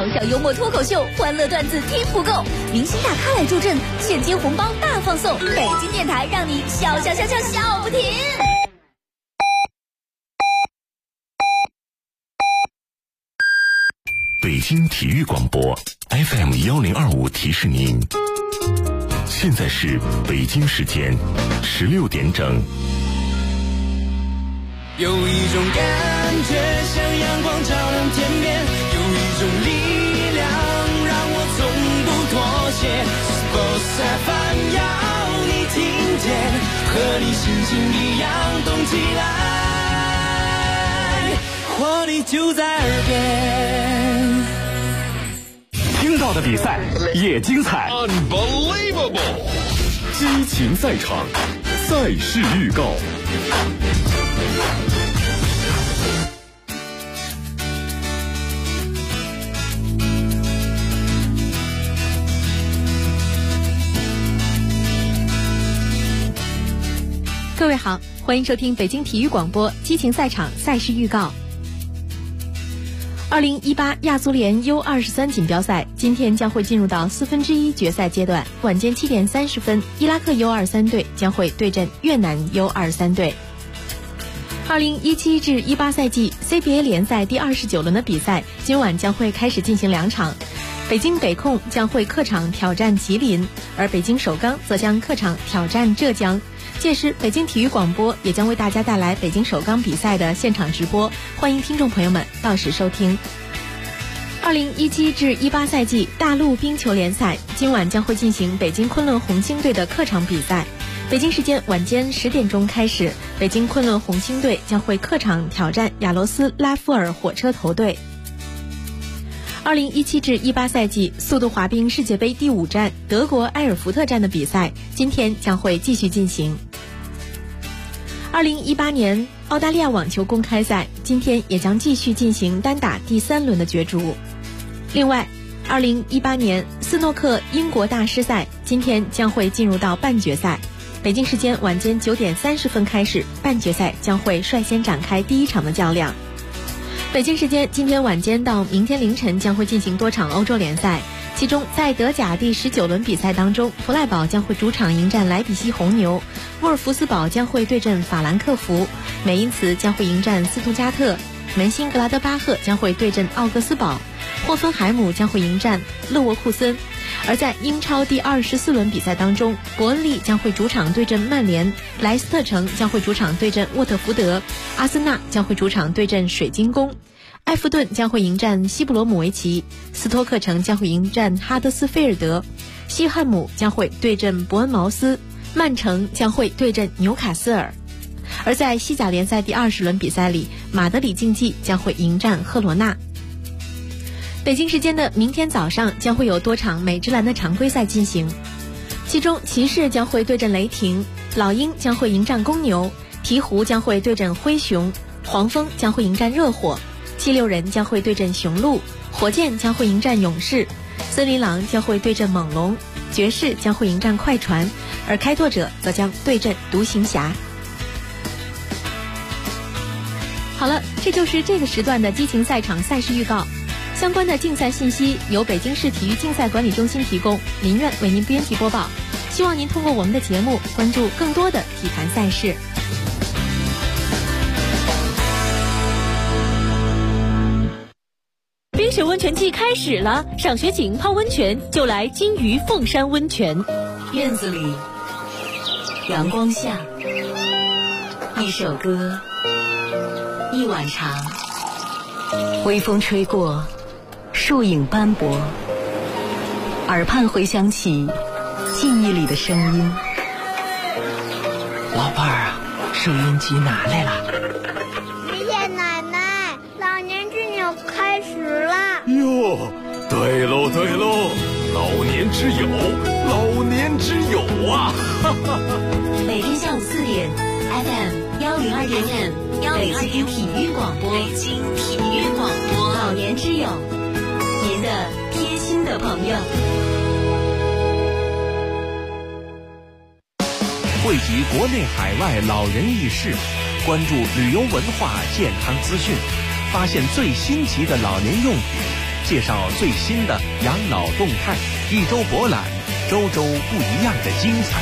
网上幽默脱口秀，欢乐段子听不够，明星大咖来助阵，现金红包大放送，北京电台让你笑不停。 北京体育广播 FM1025 提示您，现在是北京时间16点整。 有一种感觉像阳光照亮天边，有一种力量让我从不妥协。Sports FM 要你听见，和你心情一样动起来，活力就在耳边。 听到的比赛也精彩 Unbelievable 激情赛场，赛事预告。 各位好，欢迎收听北京体育广播激情赛场赛事预告。2018亚足联 U23 锦标赛今天将会进入到1/4决赛阶段，晚间7点30分，伊拉克 U23 队将会对阵越南 U23 队。2017至18赛季 CBA 联赛第29轮的比赛今晚将会开始进行2场，北京北控将会客场挑战吉林，而北京首钢则将客场挑战浙江。届时北京体育广播也将为大家带来北京首钢比赛的现场直播，欢迎听众朋友们到时收听。2017至18赛季大陆冰球联赛今晚将会进行北京昆仑红星队的客场比赛，北京时间晚间10点钟开始，北京昆仑红星队将会客场挑战亚罗斯拉夫尔火车头队。2017至18赛季速度滑冰世界杯第5站德国埃尔福特站的比赛今天将会继续进行。2018年澳大利亚网球公开赛今天也将继续进行单打第3轮的角逐。另外2018年斯诺克英国大师赛今天将会进入到半决赛，北京时间晚间9点30分开始，半决赛将会率先展开第1场的较量。北京时间今天晚间到明天凌晨将会进行多场欧洲联赛，其中在德甲第19轮比赛当中，弗赖堡将会主场迎战莱比锡红牛，沃尔夫斯堡将会对阵法兰克福，美因茨将会迎战斯图加特，门兴格拉德巴赫将会对阵奥格斯堡，霍芬海姆将会迎战勒沃库森。而在英超第24轮比赛当中，伯恩利将会主场对阵曼联，莱斯特城将会主场对阵沃特福德，阿森纳将会主场对阵水晶宫，埃弗顿将会迎战西布罗姆维奇，斯托克城将会迎战哈德斯菲尔德，西汉姆将会对阵伯恩茅斯，曼城将会对阵纽卡斯尔。而在西甲联赛第20轮比赛里，马德里竞技将会迎战赫罗纳。北京时间的明天早上将会有多场美职篮的常规赛进行，其中骑士将会对阵雷霆，老鹰将会迎战公牛，鹈鹕将会对阵灰熊，黄蜂将会迎战热火，76人将会对阵雄鹿，火箭将会迎战勇士，森林狼将会对阵猛龙，爵士将会迎战快船，而开拓者则将对阵独行侠。好了，这就是这个时段的激情赛场赛事预告。相关的竞赛信息由北京市体育竞赛管理中心提供，林苑为您编辑播报。希望您通过我们的节目关注更多的体坛赛事。冰雪温泉季开始了，赏雪景泡温泉就来金鱼凤山温泉。 院子里，阳光下，一首歌，一碗茶，微风吹过，树影斑驳，耳畔回响起记忆里的声音。 老伴儿啊，收音机拿来了。 爷爷奶奶，老年之友开始了。 哟，对喽对喽，老年之友，老年之友啊！ 每天下午4点 FM102.5，北京体育广播，北京体育广播，老年之友，您的贴心的朋友。 汇集国内海外老人轶事，关注旅游文化健康资讯，发现最新奇的老年用品， 介绍最新的养老动态，一周博览，周周不一样的精彩。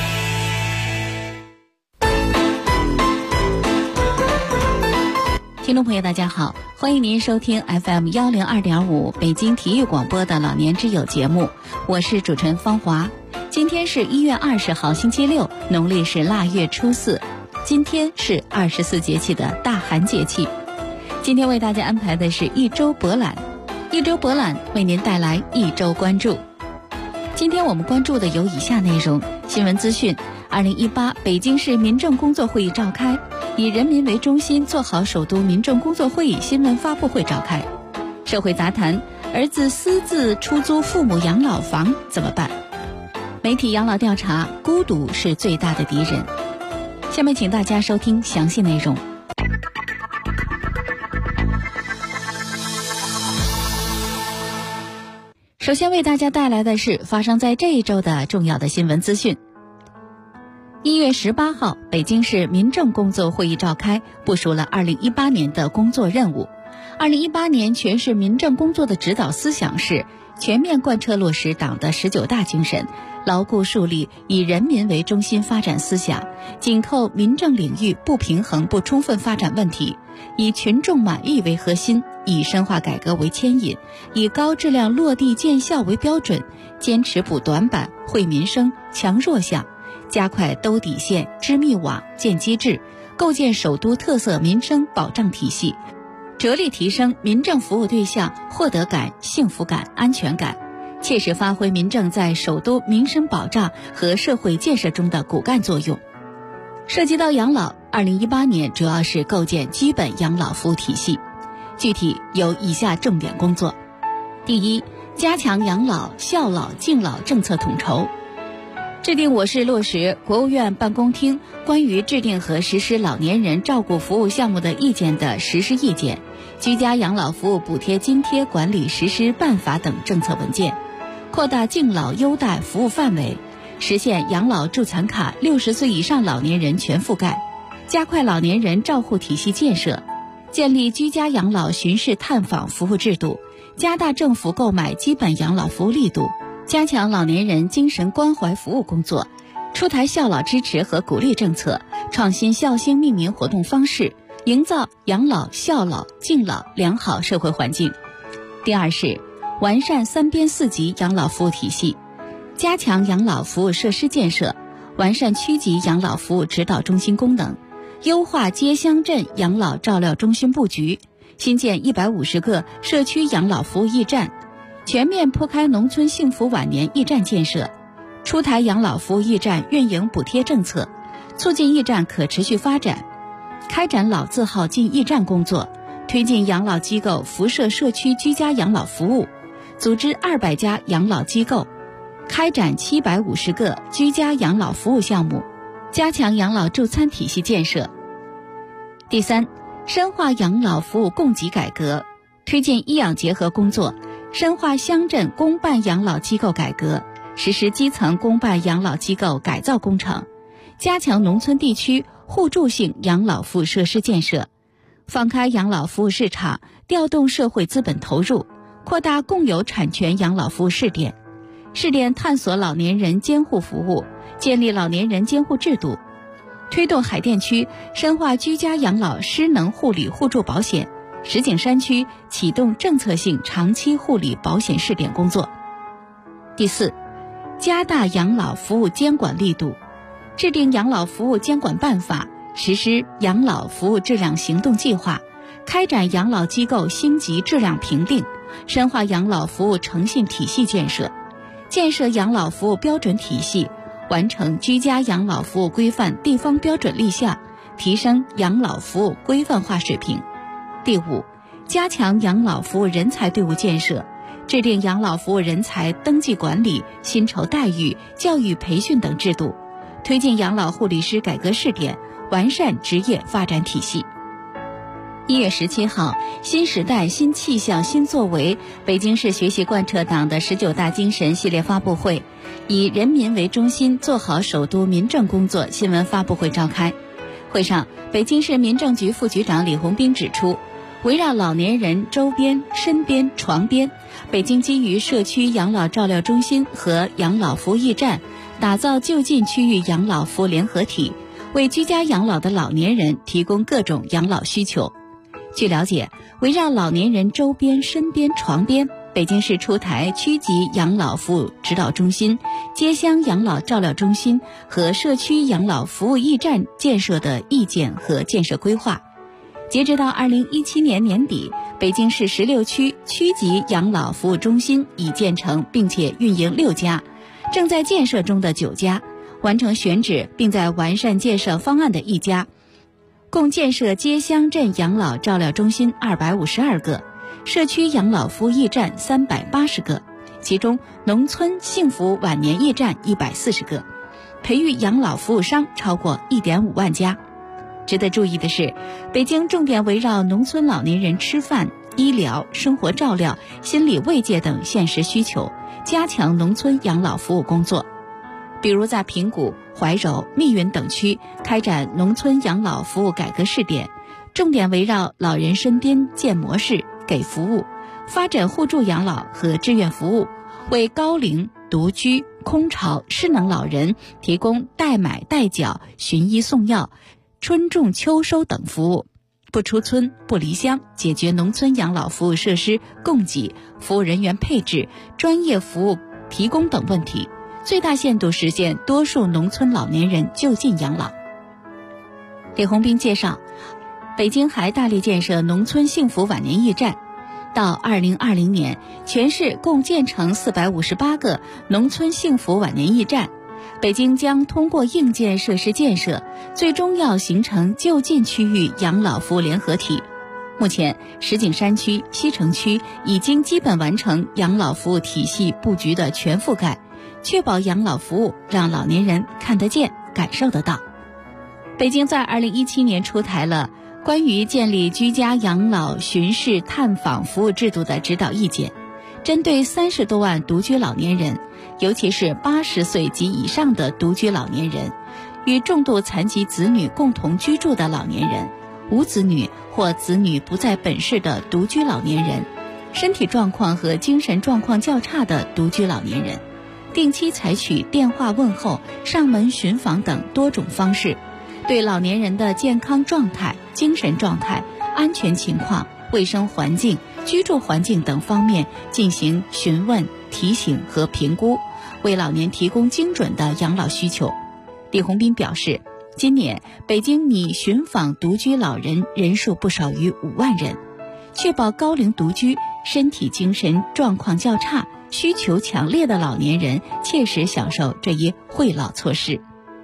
听众朋友大家好，欢迎您收听 FM102.5 北京体育广播的老年之友节目，我是主持人方华。今天是1月20号星期六，农历是腊月初4，今天是24节气的大寒节气。今天为大家安排的是一周博览，一周博览为您带来一周关注。今天我们关注的有以下内容：新闻资讯，2018北京市民政工作会议召开，以人民为中心做好首都民政工作会议新闻发布会召开；社会杂谈，儿子私自出租父母养老房怎么办？媒体养老调查，孤独是最大的敌人。下面请大家收听详细内容。首先为大家带来的是发生在这一周的重要的新闻资讯。1月18号，北京市民政工作会议召开，部署了2018年的工作任务。2018年全市民政工作的指导思想是全面贯彻落实党的19大精神，牢固树立以人民为中心发展思想，紧扣民政领域不平衡不充分发展问题，以群众满意为核心，以深化改革为牵引，以高质量落地见效为标准，坚持补短板、惠民生、强弱项，加快兜底线、织密网、建机制，构建首都特色民生保障体系，着力提升民政服务对象获得感、幸福感、安全感，切实发挥民政在首都民生保障和社会建设中的骨干作用。涉及到养老，2018年主要是构建基本养老服务体系，具体有以下重点工作：第一，加强养老、孝老、敬老政策统筹，制定我市落实国务院办公厅关于制定和实施老年人照顾服务项目的意见的实施意见、居家养老服务补贴津贴管理实施办法等政策文件，扩大敬老优待服务范围，实现养老助残卡60岁以上老年人全覆盖，加快老年人照护体系建设，建立居家养老巡视探访服务制度，加大政府购买基本养老服务力度，加强老年人精神关怀服务工作，出台孝老支持和鼓励政策，创新孝心命名活动方式，营造养老、孝老、敬老良好社会环境。第二是完善3边4级养老服务体系，加强养老服务设施建设，完善区级养老服务指导中心功能，优化街乡镇养老照料中心布局，新建150个社区养老服务驿站，全面铺开农村幸福晚年驿站建设，出台养老服务驿站运营补贴政策，促进驿站可持续发展，开展老字号进驿站工作，推进养老机构辐射社区居家养老服务，组织200家养老机构，开展750个居家养老服务项目，加强养老助餐体系建设。第三，深化养老服务供给改革，推进医养结合工作，深化乡镇公办养老机构改革，实施基层公办养老机构改造工程，加强农村地区互助性养老服务设施建设，放开养老服务市场，调动社会资本投入，扩大共有产权养老服务试点，试点探索老年人监护服务，建立老年人监护制度，推动海淀区深化居家养老失能护理互助保险，石景山区启动政策性长期护理保险试点工作。第四，加大养老服务监管力度，制定养老服务监管办法，实施养老服务质量行动计划，开展养老机构星级质量评定，深化养老服务诚信体系建设，建设养老服务标准体系，完成居家养老服务规范地方标准立项，提升养老服务规范化水平。第五，加强养老服务人才队伍建设，制定养老服务人才登记管理、薪酬待遇、教育培训等制度，推进养老护理师改革试点，完善职业发展体系。1月17号，新时代新气象新作为北京市学习贯彻党的19大精神系列发布会，以人民为中心做好首都民政工作新闻发布会召开。会上，北京市民政局副局长李洪斌指出， 围绕老年人周边、身边、床边，北京基于社区养老照料中心和养老服务驿站，打造就近区域养老服务联合体，为居家养老的老年人提供各种养老需求。据了解，围绕老年人周边、身边、床边，北京市出台区级养老服务指导中心、街乡养老照料中心和社区养老服务驿站建设的意见和建设规划。截止到2017年年底，北京市16区区级养老服务中心已建成并且运营6家，正在建设中的9家，完成选址并在完善建设方案的1家，共建设街乡镇养老照料中心252个，社区养老服务驿站380个，其中农村幸福晚年驿站140个，培育养老服务商超过1.5万家。值得注意的是，北京重点围绕农村老年人吃饭、医疗、生活照料、心理慰藉等现实需求，加强农村养老服务工作。比如在平谷、怀柔、密云等区开展农村养老服务改革试点，重点围绕老人身边建模式、给服务，发展互助养老和志愿服务，为高龄、独居、空巢、失能老人提供代买代缴、寻医送药、春种秋收等服务，不出村不离乡，解决农村养老服务设施供给、服务人员配置、专业服务提供等问题，最大限度实现多数农村老年人就近养老。李洪斌介绍，北京还大力建设农村幸福晚年驿站，到2020年，全市共建成458个农村幸福晚年驿站。北京将通过硬件设施建设，最终要形成就近区域养老服务联合体。目前，石景山区、西城区已经基本完成养老服务体系布局的全覆盖，确保养老服务让老年人看得见、感受得到。北京在2017年出台了关于建立居家养老巡视探访服务制度的指导意见，针对30多万独居老年人，尤其是80岁及以上的独居老年人，与重度残疾子女共同居住的老年人，无子女或子女不在本市的独居老年人，身体状况和精神状况较差的独居老年人，定期采取电话问候、上门巡访等多种方式，对老年人的健康状态、精神状态、安全情况、卫生环境、居住环境等方面进行询问、提醒和评估，为老年提供精准的养老需求。李洪斌表示，今年北京拟寻访独居老人人数不少于5万人，确保高龄独居、身体精神状况较差、需求强烈的老年人切实享受这一惠老措施。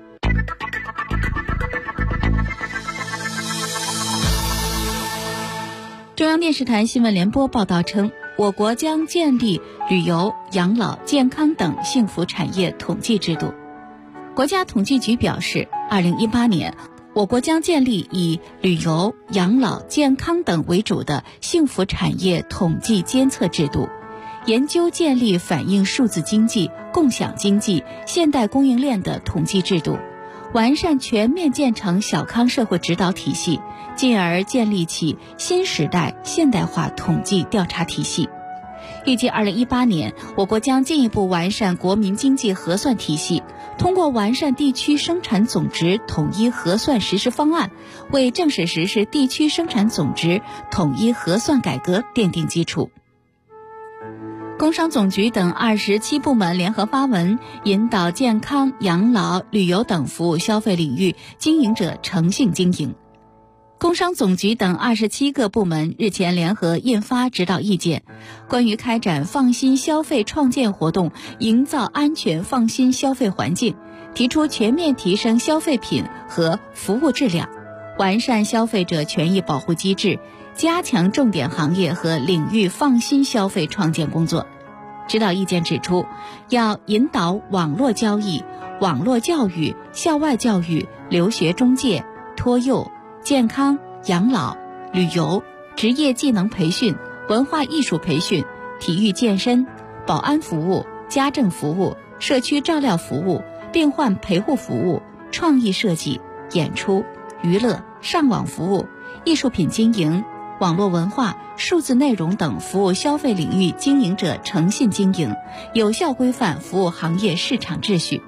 中央电视台新闻联播报道称，我国将建立旅游、养老、健康等幸福产业统计制度。国家统计局表示，2018年，我国将建立以旅游、养老、健康等为主的幸福产业统计监测制度，研究建立反映数字经济、共享经济、现代供应链的统计制度，完善全面建成小康社会指导体系，进而建立起新时代现代化统计调查体系。预计2018年，我国将进一步完善国民经济核算体系，通过完善地区生产总值统一核算实施方案，为正式实施地区生产总值统一核算改革奠定基础。工商总局等27部门联合发文，引导健康、养老、旅游等服务消费领域经营者诚信经营。工商总局等27个部门日前联合印发指导意见，关于开展放心消费创建活动，营造安全放心消费环境，提出全面提升消费品和服务质量，完善消费者权益保护机制，加强重点行业和领域放心消费创建工作。指导意见指出，要引导网络交易、网络教育、校外教育、留学中介、托幼、健康、养老、旅游、职业技能培训、文化艺术培训、体育健身、保安服务、家政服务、社区照料服务、病患陪护服务、创意设计、演出、娱乐、上网服务、艺术品经营、 网络文化、数字内容等服务消费领域经营者诚信经营，有效规范服务行业市场秩序。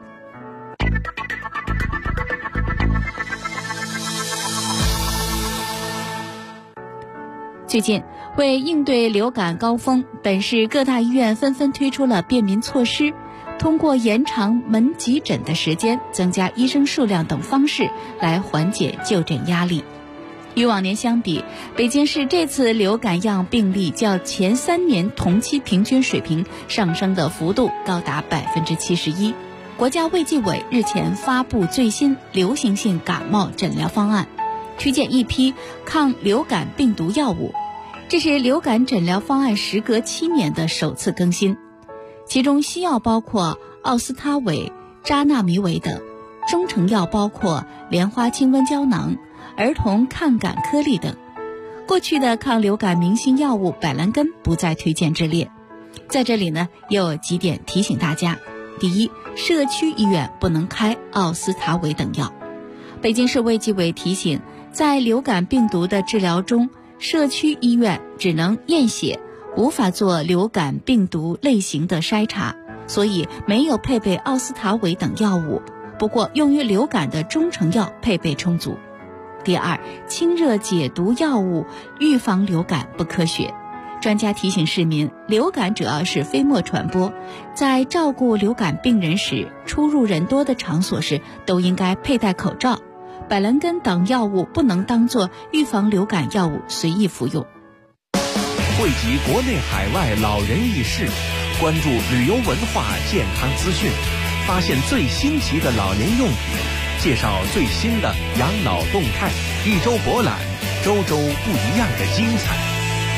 最近，为应对流感高峰，本市各大医院纷纷推出了便民措施，通过延长门急诊的时间、增加医生数量等方式来缓解就诊压力。与往年相比，北京市这次流感样病例较前3年同期平均水平上升的幅度高达71%。国家卫计委日前发布最新流行性感冒诊疗方案，推荐一批抗流感病毒药物，这是流感诊疗方案时隔7年的首次更新。其中西药包括奥司他韦、扎纳米韦等，中成药包括莲花清瘟胶囊、儿童抗感颗粒等。过去的抗流感明星药物百兰根不在推荐之列。在这里呢，也有几点提醒大家。第一，社区医院不能开奥司他韦等药。北京市卫计委提醒，在流感病毒的治疗中，社区医院只能验血，无法做流感病毒类型的筛查，所以没有配备奥司他韦等药物。不过用于流感的中成药配备充足。第二，清热解毒药物预防流感不科学。专家提醒市民，流感主要是飞沫传播，在照顾流感病人时，出入人多的场所时都应该佩戴口罩。百兰根等药物不能当作预防流感药物随意服用。 汇集国内海外老人轶事，关注旅游文化健康资讯，发现最新奇的老年用品，介绍最新的养老动态，一周博览，周周不一样的精彩。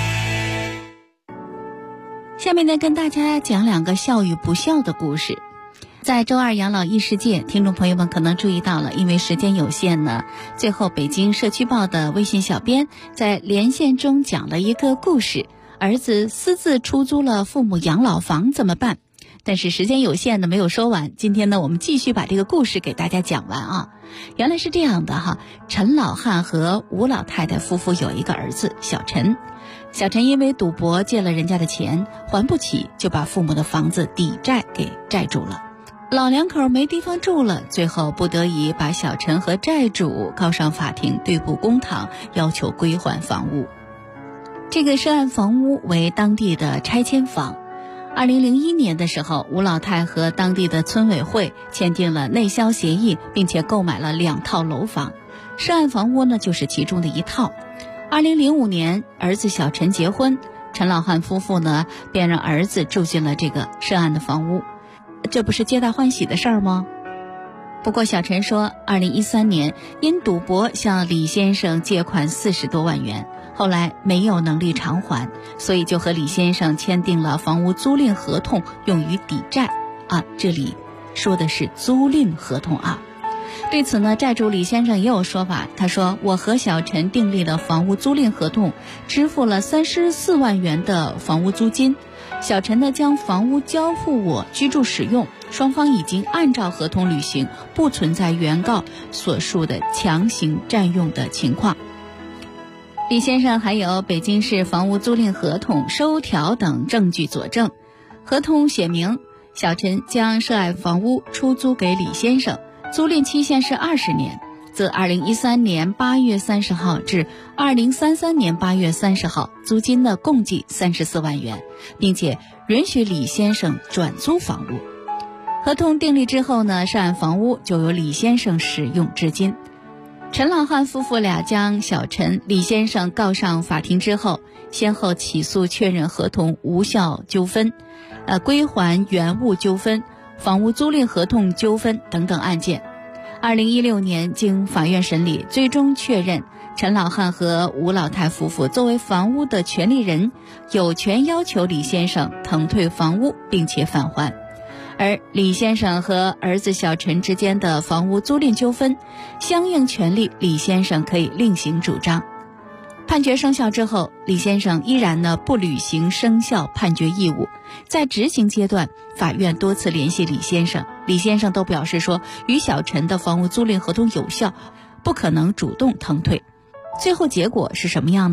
下面呢，跟大家讲2个孝与不孝的故事。在周二养老轶事界，听众朋友们可能注意到了，因为时间有限呢，最后北京社区报的微信小编在连线中讲了一个故事，儿子私自出租了父母养老房怎么办？但是时间有限呢，没有说完。今天呢，我们继续把这个故事给大家讲完啊。原来是这样的哈，陈老汉和吴老太太夫妇有一个儿子小陈。小陈因为赌博借了人家的钱还不起，就把父母的房子抵债给债住了。老两口没地方住了，最后不得已把小陈和债主告上法庭，对簿公堂，要求归还房屋。这个涉案房屋为当地的拆迁房。2001年的时候，吴老太和当地的村委会签订了内销协议，并且购买了2套楼房。涉案房屋呢，就是其中的一套。2005年，儿子小陈结婚，陈老汉夫妇呢便让儿子住进了这个涉案的房屋，这不是皆大欢喜的事儿吗？不过小陈说，2013年因赌博向李先生借款40多万元，后来没有能力偿还，所以就和李先生签订了房屋租赁合同，用于抵债啊。这里说的是租赁合同啊。对此呢，债主李先生也有说法，他说，我和小陈订立了房屋租赁合同，支付了34万元的房屋租金，小陈呢将房屋交付我居住使用，双方已经按照合同履行，不存在原告所述的强行占用的情况。李先生还有北京市房屋租赁合同、收条等证据佐证。合同写明，小陈将涉案房屋出租给李先生，租赁期限是20年，自2013年8月30号至2033年8月30号，租金呢共计34万元，并且允许李先生转租房屋。合同订立之后呢，涉案房屋就由李先生使用至今。陈老汉夫妇俩将小陈、李先生告上法庭之后，先后起诉确认合同无效纠纷、归还原物纠纷、房屋租赁合同纠纷等等案件。2016年经法院审理，最终确认陈老汉和吴老太夫妇作为房屋的权利人，有权要求李先生腾退房屋并且返还。而李先生和儿子小陈之间的房屋租赁纠纷，相应权利李先生可以另行主张。判决生效之后，李先生依然不履行生效判决义务。在执行阶段，法院多次联系李先生，李先生都表示说与小陈的房屋租赁合同有效，不可能主动腾退。最后结果是什么样呢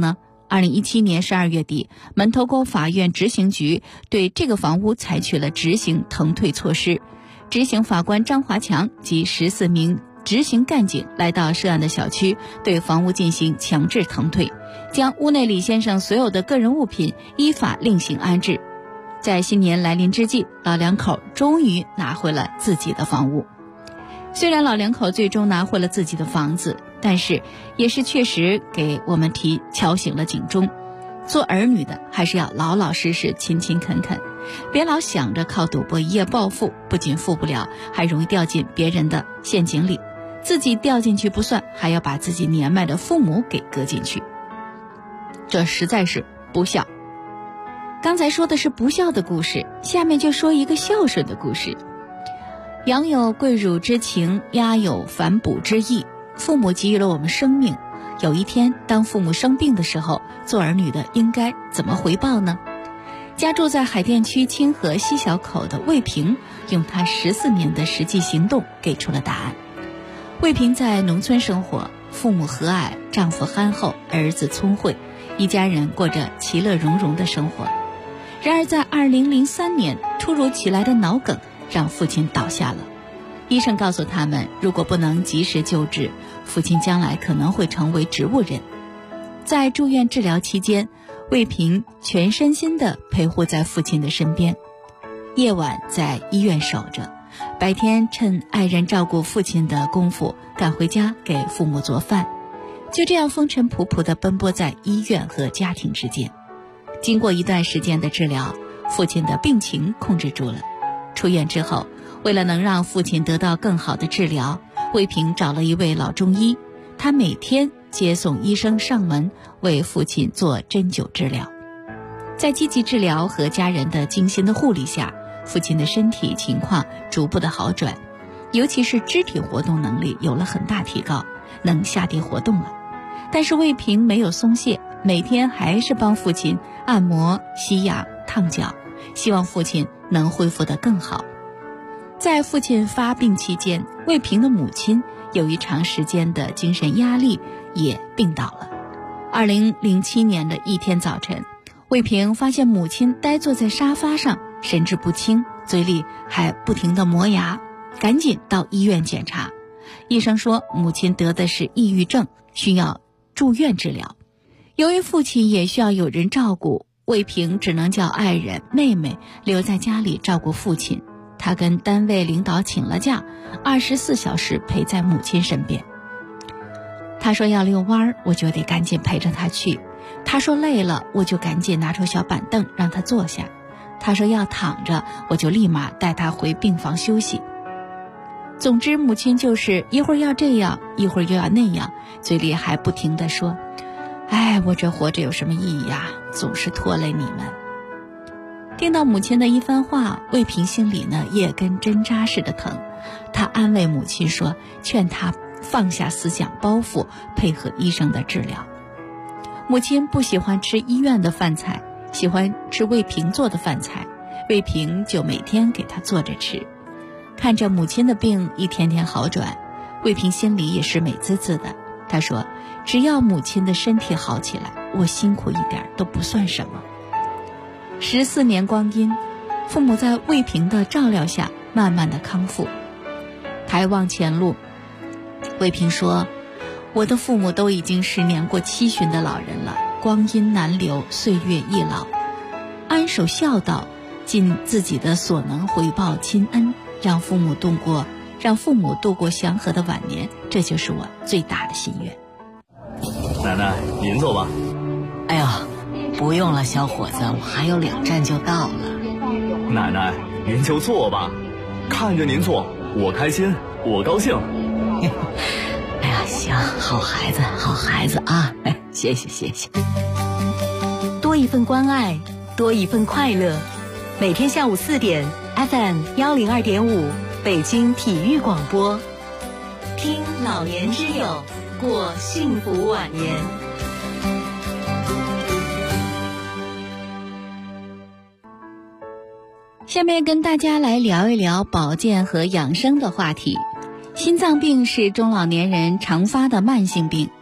2017年12月底，门头沟法院执行局对这个房屋采取了执行腾退措施。执行法官张华强及14名执行干警来到涉案的小区，对房屋进行强制腾退，将屋内李先生所有的个人物品依法另行安置。在新年来临之际，老两口终于拿回了自己的房屋。虽然老两口最终拿回了自己的房子，但是也是确实给我们敲醒了警钟。做儿女的还是要老老实实、勤勤恳恳，别老想着靠赌博一夜暴富，不仅富不了，还容易掉进别人的陷阱里。自己掉进去不算，还要把自己年迈的父母给搁进去，这实在是不孝。刚才说的是不孝的故事，下面就说一个孝顺的故事。羊有跪乳之情，鸦有反哺之意。父母给予了我们生命，有一天当父母生病的时候，做儿女的应该怎么回报呢？家住在海淀区清河西小口的魏平，用他14年的实际行动给出了答案。魏平在农村生活，父母和蔼，丈夫憨厚，儿子聪慧，一家人过着其乐融融的生活。然而在2003年，突如其来的脑梗让父亲倒下了。医生告诉他们，如果不能及时救治，父亲将来可能会成为植物人。在住院治疗期间，魏平全身心地陪护在父亲的身边，夜晚在医院守着，白天趁爱人照顾父亲的功夫赶回家给父母做饭，就这样风尘仆仆地奔波在医院和家庭之间。经过一段时间的治疗，父亲的病情控制住了。出院之后，为了能让父亲得到更好的治疗，魏平找了一位老中医，他每天接送医生上门为父亲做针灸治疗。在积极治疗和家人的精心的护理下，父亲的身体情况逐步的好转，尤其是肢体活动能力有了很大提高，能下地活动了。但是魏平没有松懈，每天还是帮父亲按摩、吸氧、烫脚，希望父亲能恢复得更好。在父亲发病期间，魏平的母亲由于长时间的精神压力也病倒了。2007年的一天早晨，魏平发现母亲呆坐在沙发上，神志不清，嘴里还不停地磨牙，赶紧到医院检查。医生说母亲得的是抑郁症，需要住院治疗。由于父亲也需要有人照顾，魏平只能叫爱人、妹妹留在家里照顾父亲。他跟单位领导请了假，24小时陪在母亲身边。他说要遛弯，我就得赶紧陪着他去。他说累了，我就赶紧拿出小板凳让他坐下。他说要躺着，我就立马带他回病房休息。总之，母亲就是一会儿要这样，一会儿又要那样，嘴里还不停地说：哎，我这活着有什么意义呀？总是拖累你们。听到母亲的一番话，魏平心里呢也跟针扎似的疼。他安慰母亲说，劝她放下思想包袱，配合医生的治疗。母亲不喜欢吃医院的饭菜，喜欢吃魏平做的饭菜，魏平就每天给她做着吃。看着母亲的病一天天好转，魏平心里也是美滋滋的。他说，只要母亲的身体好起来，我辛苦一点都不算什么。14年光阴，父母在魏平的照料下慢慢的康复。抬望前路，魏平说，我的父母都已经是年过70旬的老人了，光阴难留，岁月易老，安守孝道，尽自己的所能回报亲恩，让父母度过祥和的晚年，这就是我最大的心愿。 奶奶，您坐吧。 哎呀，不用了，小伙子，我还有2站就到了。 奶奶，您就坐吧，看着您坐，我开心，我高兴。 哎呀，行，好孩子，好孩子啊！谢谢谢谢。多一份关爱，多一份快乐。每天下午4点 FM102.5北京体育广播，听老年之友，过幸福晚年。 下面跟大家来聊一聊保健和养生的话题。心脏病是中老年人常发的慢性病，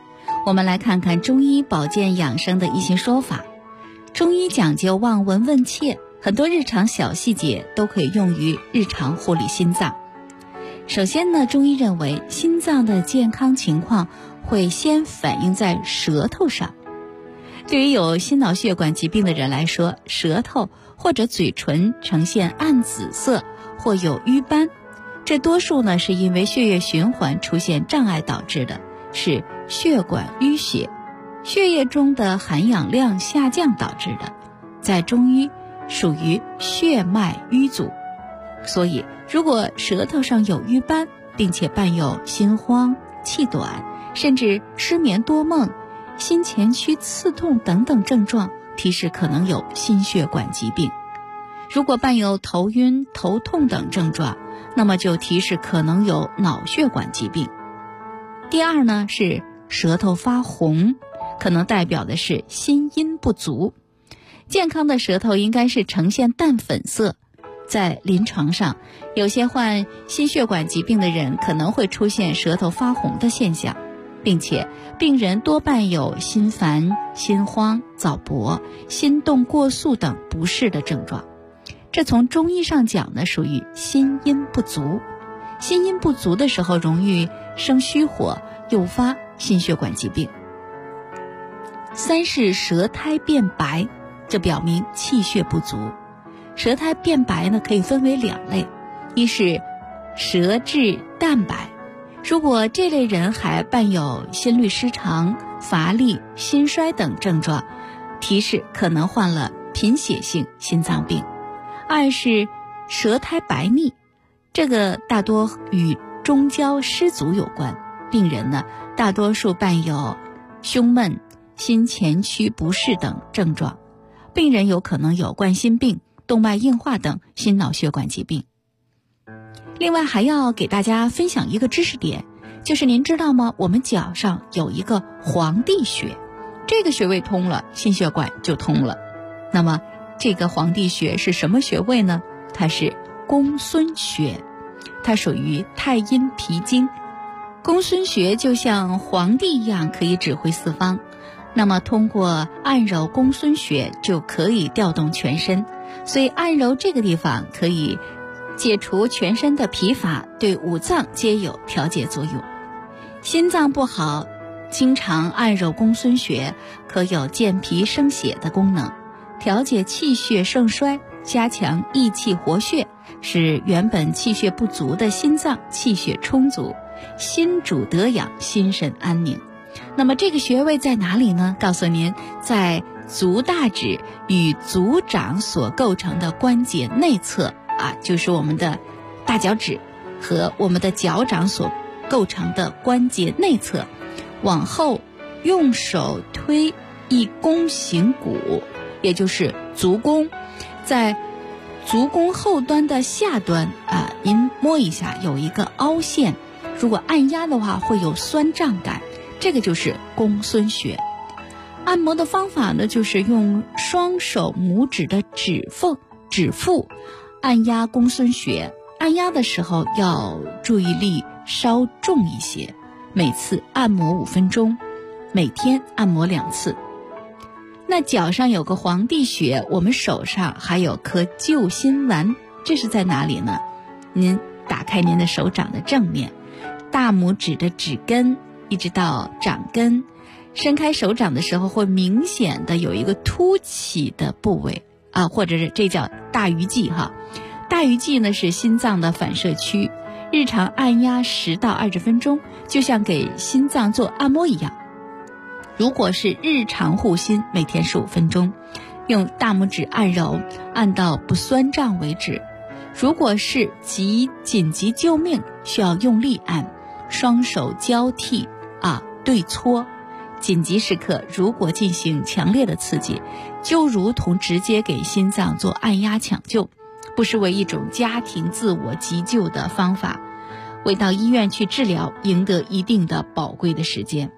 我们来看看中医保健养生的一些说法。中医讲究望闻问切，很多日常小细节都可以用于日常护理心脏。首先呢，中医认为心脏的健康情况会先反映在舌头上。对于有心脑血管疾病的人来说，舌头或者嘴唇呈现暗紫色或有瘀斑，这多数呢是因为血液循环出现障碍导致的，是血管淤血，血液中的含氧量下降导致的，在中医属于血脉瘀阻。所以如果舌头上有瘀斑，并且伴有心慌、气短，甚至失眠多梦、心前区刺痛等等症状，提示可能有心血管疾病。如果伴有头晕、头痛等症状，那么就提示可能有脑血管疾病。第二呢，是舌头发红，可能代表的是心阴不足。健康的舌头应该是呈现淡粉色。在临床上，有些患心血管疾病的人可能会出现舌头发红的现象，并且病人多伴有心烦、心慌、早搏、心动过速等不适的症状。这从中医上讲呢，属于心阴不足。心阴不足的时候，容易生虚火，诱发心血管疾病。三是舌苔变白，这表明气血不足。舌苔变白呢，可以分为两类，一是舌质淡白，如果这类人还伴有心律失常、乏力、心衰等症状，提示可能患了贫血性心脏病。二是舌苔白腻，这个大多与中焦失足有关，病人呢大多数伴有胸闷、心前区不适等症状，病人有可能有冠心病、动脉硬化等心脑血管疾病。另外还要给大家分享一个知识点，就是您知道吗？我们脚上有一个皇帝穴，这个穴位通了，心血管就通了。那么这个皇帝穴是什么穴位呢？它是公孙穴，它属于太阴脾经。公孙穴就像皇帝一样，可以指挥四方。那么通过按揉公孙穴就可以调动全身，所以按揉这个地方可以解除全身的疲乏，对五脏皆有调节作用。心脏不好，经常按揉公孙穴，可有健脾生血的功能，调节气血盛衰，加强益气活血，使原本气血不足的心脏气血充足，心主得养，心神安宁。那么这个穴位在哪里呢？告诉您，在足大趾与足掌所构成的关节内侧就是我们的大脚趾和我们的脚掌所构成的关节内侧，往后用手推一弓形骨，也就是足弓，在足弓后端的下端您摸一下有一个凹陷，如果按压的话会有酸胀感，这个就是公孙穴。按摩的方法呢，就是用双手拇指的指腹按压公孙穴，按压的时候要注意力稍重一些，每次按摩5分钟，每天按摩2次。那脚上有个皇帝穴，我们手上还有颗救心丸，这是在哪里呢？您打开您的手掌的正面，大拇指的指根一直到掌根，伸开手掌的时候会明显的有一个凸起的部位或者是这叫大鱼际大鱼际呢是心脏的反射区，日常按压10到20分钟，就像给心脏做按摩一样。如果是日常护心，每天15分钟，用大拇指按揉，按到不酸胀为止。如果是紧急救命，需要用力按，双手交替对搓。紧急时刻如果进行强烈的刺激，就如同直接给心脏做按压抢救，不失为一种家庭自我急救的方法，为到医院去治疗赢得一定的宝贵的时间。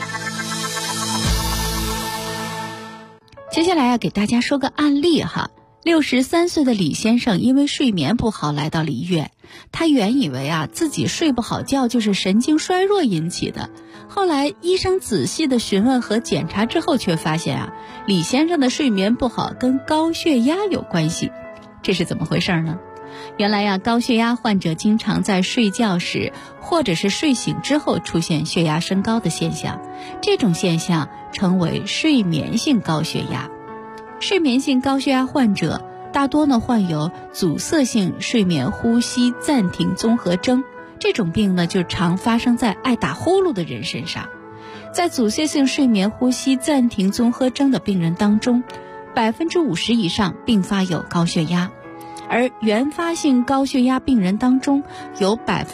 接下来要给大家说个案例 63岁的李先生因为睡眠不好来到了医院，他原以为自己睡不好觉就是神经衰弱引起的，后来医生仔细的询问和检查之后，却发现李先生的睡眠不好跟高血压有关系。这是怎么回事呢？原来高血压患者经常在睡觉时或者是睡醒之后出现血压升高的现象，这种现象称为睡眠性高血压。睡眠性高血压患者大多患有阻塞性睡眠呼吸暂停综合征，这种病就常发生在爱打呼噜的人身上。在阻塞性睡眠呼吸暂停综合征的病人当中，50%以上并发有高血压，而原发性高血压病人当中有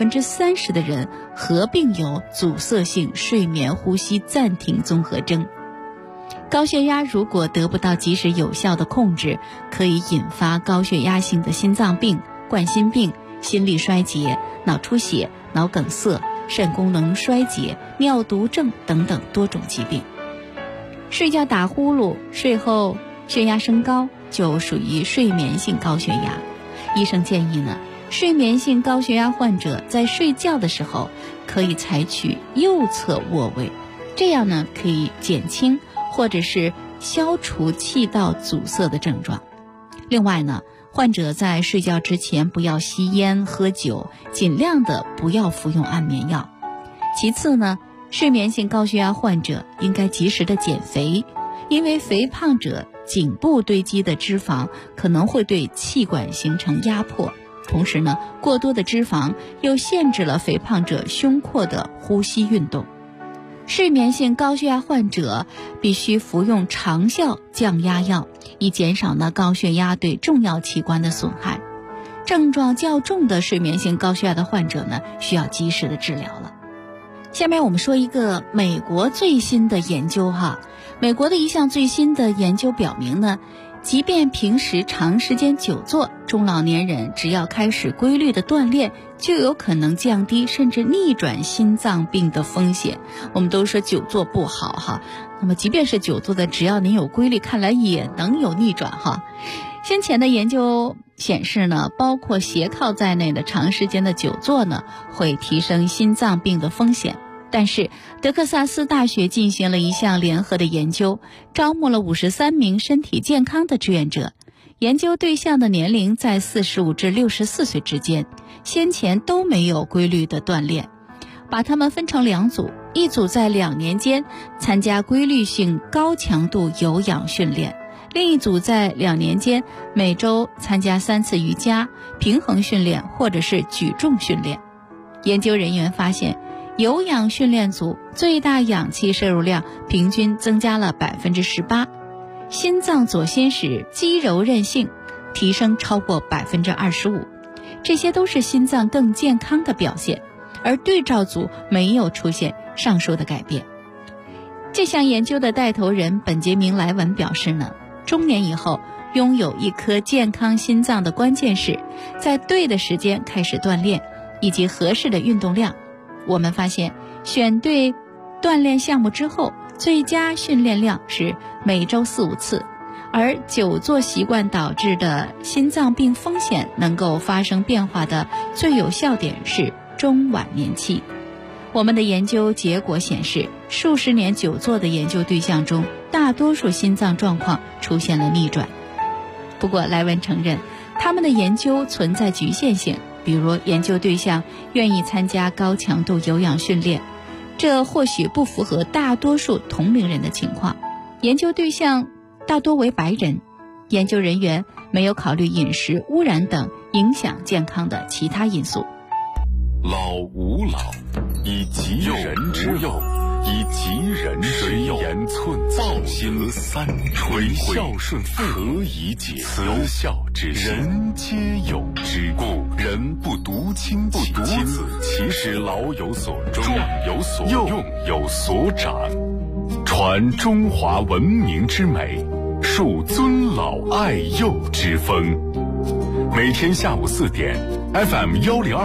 30%的人合并有阻塞性睡眠呼吸暂停综合征。高血压如果得不到及时有效的控制，可以引发高血压性的心脏病、冠心病、心力衰竭、脑出血、脑梗塞、肾功能衰竭、尿毒症等等多种疾病。睡觉打呼噜，睡后血压升高，就属于睡眠性高血压。医生建议睡眠性高血压患者在睡觉的时候可以采取右侧卧位，这样可以减轻或者是消除气道阻塞的症状。另外患者在睡觉之前不要吸烟喝酒，尽量的不要服用安眠药。其次睡眠性高血压患者应该及时的减肥，因为肥胖者颈部堆积的脂肪可能会对气管形成压迫，同时过多的脂肪又限制了肥胖者胸廓的呼吸运动。睡眠性高血压患者必须服用长效降压药，以减少高血压对重要器官的损害。症状较重的睡眠性高血压的患者需要及时的治疗了。下面我们说一个美国最新的研究美国的一项最新的研究表明即便平时长时间久坐，中老年人只要开始规律的锻炼，就有可能降低甚至逆转心脏病的风险。我们都说久坐不好那么即便是久坐的，只要您有规律，看来也能有逆转先前的研究显示包括斜靠在内的长时间的久坐会提升心脏病的风险。但是德克萨斯大学进行了一项联合的研究，招募了53名身体健康的志愿者，研究对象的年龄在45至64岁之间，先前都没有规律的锻炼，把他们分成2组，一组在2年间参加规律性高强度有氧训练，另一组在2年间每周参加3次瑜伽、平衡训练或者是举重训练。研究人员发现，有氧训练组最大氧气摄入量平均增加了18%，心脏左心室肌柔韧性提升超过25%，这些都是心脏更健康的表现，而对照组没有出现上述的改变。这项研究的带头人本杰明·莱文表示中年以后拥有一颗健康心脏的关键是在对的时间开始锻炼，以及合适的运动量。我们发现选对锻炼项目之后，最佳训练量是每周4-5次，而久坐习惯导致的心脏病风险能够发生变化的最有效点是中晚年期。我们的研究结果显示，数十年久坐的研究对象中，大多数心脏状况出现了逆转。不过莱文承认他们的研究存在局限性，比如研究对象愿意参加高强度有氧训练，这或许不符合大多数同龄人的情况。研究对象大多为白人，研究人员没有考虑饮食、污染等影响健康的其他因素。 老吾老以及人之老，以及人之幼，言寸造心三垂孝顺何以解？慈孝之人皆有之，故人不独亲其子，其使老有所终，壮有所用，有所长，传中华文明之美，树尊老爱幼之风。每天下午4点 FM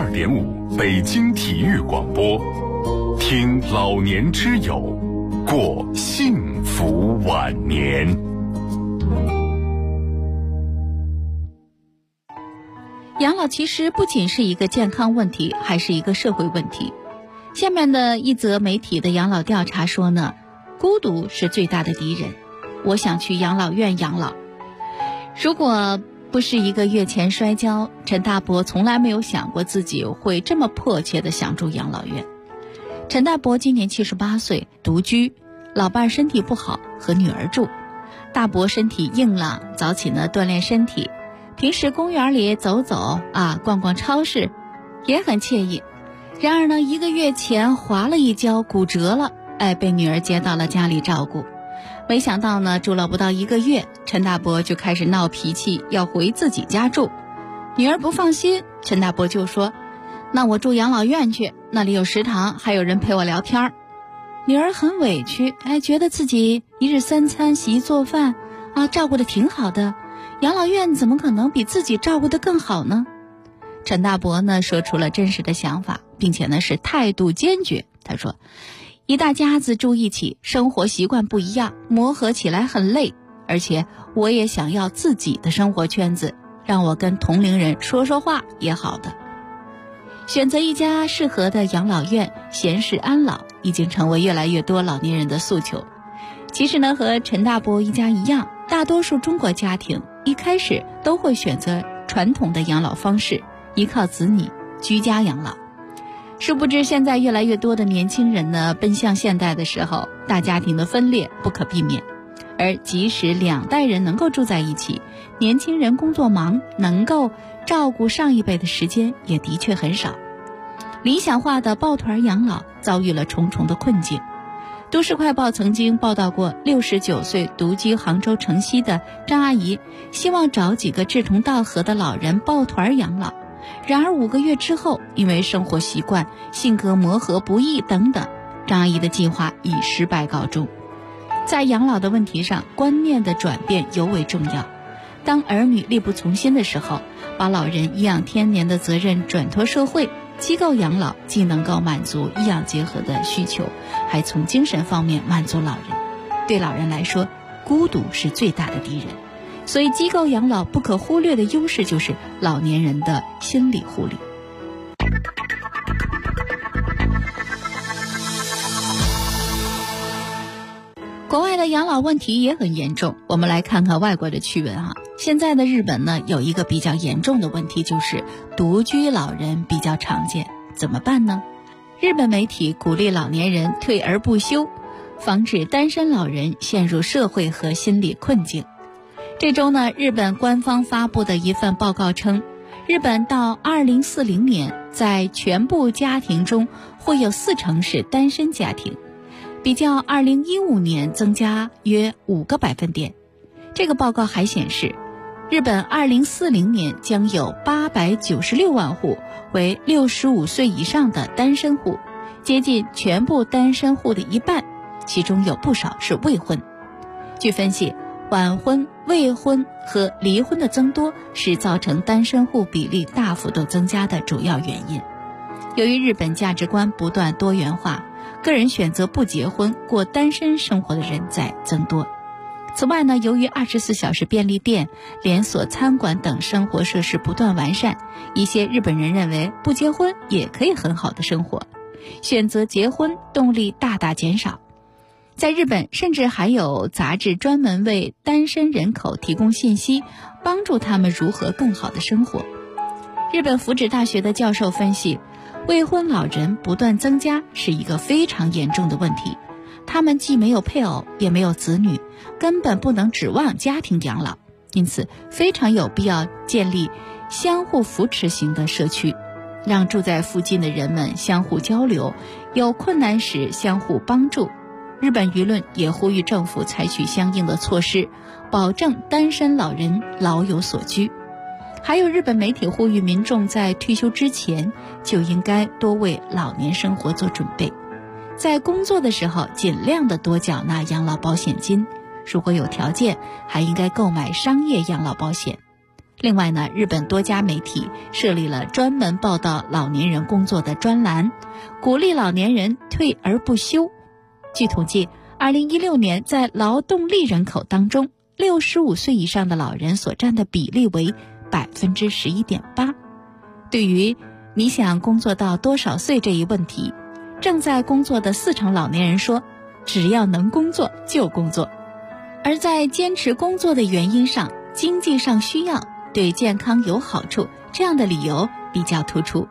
102.5北京体育广播，听老年之友，过幸福晚年。 养老其实不仅是一个健康问题，还是一个社会问题。下面的一则媒体的养老调查说呢，孤独是最大的敌人。我想去养老院养老。如果不是1个月前摔跤，陈大伯从来没有想过自己会这么迫切地想住养老院。陈大伯今年78岁，独居，老伴身体不好，和女儿住。大伯身体硬朗，早起呢锻炼身体，平时公园里走走逛逛超市也很惬意。然而呢，1个月前滑了一跤骨折了，被女儿接到了家里照顾。没想到呢，住了不到1个月，陈大伯就开始闹脾气，要回自己家住。女儿不放心，陈大伯就说，那我住养老院去，那里有食堂，还有人陪我聊天。女儿很委屈，觉得自己1日3餐洗衣做饭照顾得挺好的，养老院怎么可能比自己照顾得更好呢？陈大伯呢说出了真实的想法，并且呢是态度坚决。他说，一大家子住一起，生活习惯不一样，磨合起来很累，而且我也想要自己的生活圈子，让我跟同龄人说说话也好的。选择一家适合的养老院，闲适安老，已经成为越来越多老年人的诉求。其实呢，和陈大伯一家一样，大多数中国家庭一开始都会选择传统的养老方式，依靠子女居家养老。殊不知现在越来越多的年轻人呢奔向现代的时候，大家庭的分裂不可避免。而即使2代人能够住在一起，年轻人工作忙，能够照顾上一辈的时间也的确很少。理想化的抱团养老遭遇了重重的困境。都市快报曾经报道过69岁独居杭州城西的张阿姨，希望找几个志同道合的老人抱团养老。然而5个月之后，因为生活习惯、性格磨合不易等等，张阿姨的计划以失败告终。在养老的问题上，观念的转变尤为重要。当儿女力不从心的时候，把老人颐养天年的责任转托社会，机构养老既能够满足医养结合的需求，还从精神方面满足老人。对老人来说，孤独是最大的敌人。所以机构养老不可忽略的优势就是老年人的心理护理。国外的养老问题也很严重，我们来看看外国的趣闻现在的日本呢，有一个比较严重的问题，就是独居老人比较常见，怎么办呢？日本媒体鼓励老年人退而不休，防止单身老人陷入社会和心理困境。这周呢，日本官方发布的一份报告称，日本到2040年，在全部家庭中会有40%是单身家庭，比较2015年增加约5个百分点。这个报告还显示，日本2040年将有896万户为65岁以上的单身户，接近全部单身户的一半，其中有不少是未婚。据分析，晚婚、未婚和离婚的增多是造成单身户比例大幅度增加的主要原因。由于日本价值观不断多元化，个人选择不结婚过单身生活的人在增多。此外呢，由于24小时便利店、连锁餐馆等生活设施不断完善，一些日本人认为不结婚也可以很好的生活，选择结婚动力大大减少。在日本，甚至还有杂志专门为单身人口提供信息，帮助他们如何更好的生活。日本福祉大学的教授分析，未婚老人不断增加是一个非常严重的问题。他们既没有配偶，也没有子女，根本不能指望家庭养老，因此非常有必要建立相互扶持型的社区，让住在附近的人们相互交流，有困难时相互帮助。日本舆论也呼吁政府采取相应的措施，保证单身老人老有所居。还有日本媒体呼吁民众在退休之前就应该多为老年生活做准备，在工作的时候尽量的多缴纳养老保险金，如果有条件还应该购买商业养老保险。另外呢，日本多家媒体设立了专门报道老年人工作的专栏，鼓励老年人退而不休。据统计，2016年在劳动力人口当中，65岁以上的老人所占的比例为11.8%。 对于你想工作到多少岁这一问题，正在工作的40%老年人说，只要能工作就工作。而在坚持工作的原因上，经济上需要，对健康有好处，这样的理由比较突出。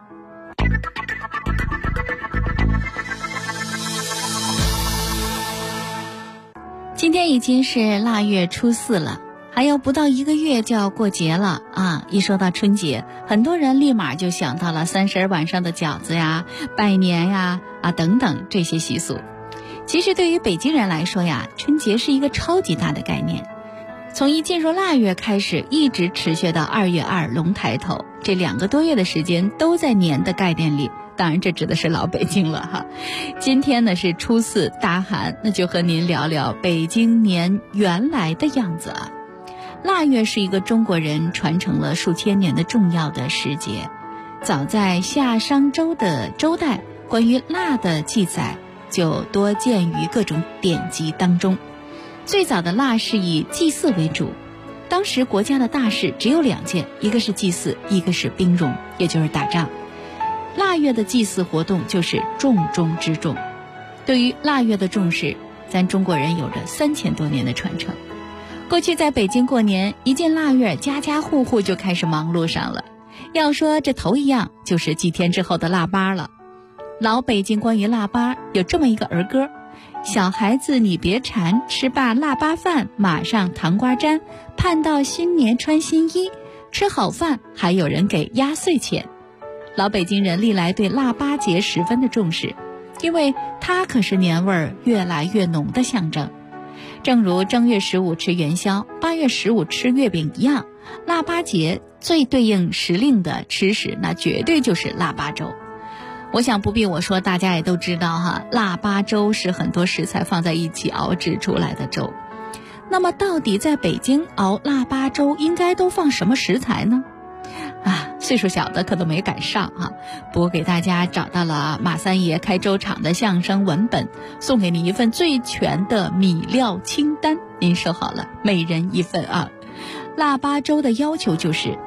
今天已经是腊月初4了，还有不到1个月就要过节了啊！一说到春节，很多人立马就想到了30晚上的饺子呀、拜年呀等等这些习俗。其实对于北京人来说呀，春节是一个超级大的概念。从一进入腊月开始，一直持续到2月2龙抬头，这2个多月的时间都在年的概念里。当然这指的是老北京了哈。今天呢是初4大寒，那就和您聊聊北京年原来的样子啊。腊月是一个中国人传承了数千年的重要的时节。早在夏商周的周代，关于腊的记载就多见于各种典籍当中。最早的腊是以祭祀为主，当时国家的大事只有2件，一个是祭祀，一个是兵戎，也就是打仗。腊月的祭祀活动就是重中之重。对于腊月的重视，咱中国人有着3000多年的传承。过去在北京过年，一进腊月，家家户户就开始忙碌上了。要说这头一样，就是几天之后的腊八了。老北京关于腊八有这么一个儿歌：小孩子你别馋，吃罢腊八饭，马上糖瓜粘，盼到新年穿新衣，吃好饭还有人给压岁钱。老北京人历来对腊八节十分的重视，因为它可是年味儿越来越浓的象征。正如正月15吃元宵，8月15吃月饼一样，腊八节最对应时令的吃食，那绝对就是腊八粥。我想不必我说，大家也都知道哈，腊八粥是很多食材放在一起熬制出来的粥。那么到底在北京熬腊八粥应该都放什么食材呢？岁数小的可能没赶上啊，不过给大家找到了马三爷开粥厂的相声文本，送给你一份最全的米料清单，您收好了，每人1份啊。腊八粥的要求就是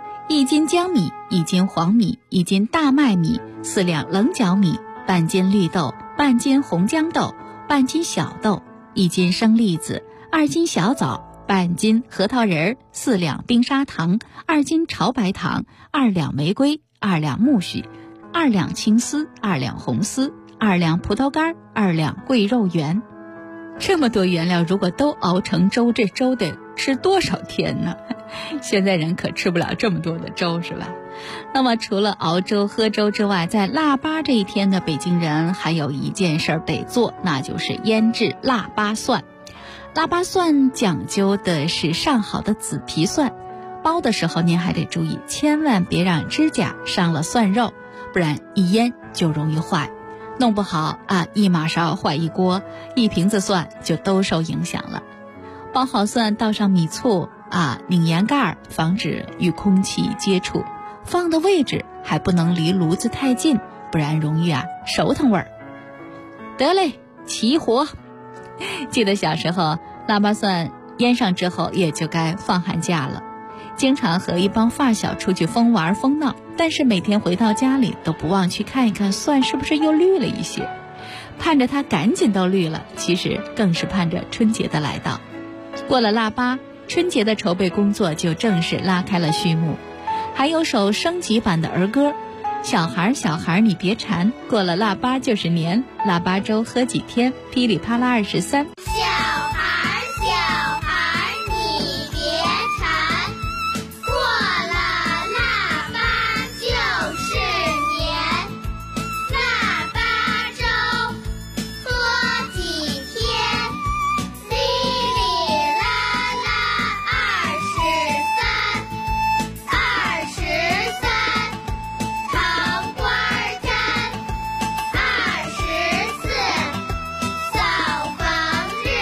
1斤江米、1斤黄米、1斤大麦米、4两棱角米、半斤绿豆、半斤红豇豆、半斤小豆、1斤生栗子、2斤小枣、半斤核桃仁，4两冰砂糖，2斤炒白糖，2两玫瑰，2两苜蓿，2两青丝，2两红丝，2两葡萄干，2两桂肉圆。这么多原料如果都熬成粥，这粥得吃多少天呢？现在人可吃不了这么多的粥是吧？那么除了熬粥喝粥之外，在腊八这一天呢，北京人还有一件事得做，那就是腌制腊八蒜。腊八蒜讲究的是上好的紫皮蒜，包的时候您还得注意，千万别让指甲伤了蒜肉，不然一腌就容易坏。弄不好一马勺坏一锅，一瓶子蒜就都受影响了。包好蒜，倒上米醋拧盐盖，防止与空气接触。放的位置还不能离炉子太近，不然容易熟腾味儿。得嘞，起火。记得小时候腊八蒜腌上之后也就该放寒假了，经常和一帮发小出去疯玩疯闹，但是每天回到家里都不忘去看一看蒜是不是又绿了一些，盼着它赶紧都绿了，其实更是盼着春节的来到。过了腊八，春节的筹备工作就正式拉开了序幕。还有首升级版的儿歌：小孩小孩你别馋，过了腊八就是年，腊八粥喝几天，噼里啪啦23。 日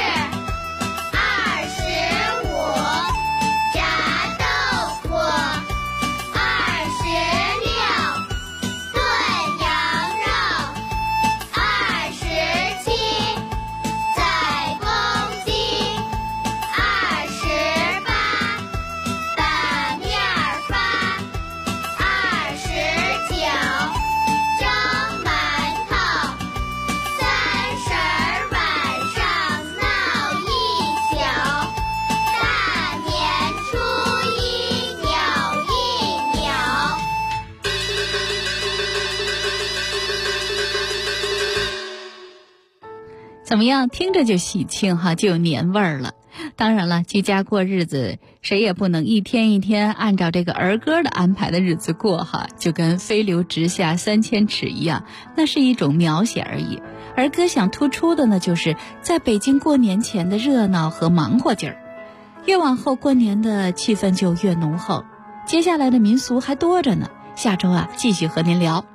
怎么样？听着就喜庆哈，就有年味儿了。当然了，居家过日子，谁也不能一天一天按照这个儿歌的安排的日子过哈，就跟飞流直下3000尺一样，那是一种描写而已。儿歌想突出的呢，就是在北京过年前的热闹和忙活劲儿。越往后，过年的气氛就越浓厚。接下来的民俗还多着呢，下周啊，继续和您聊。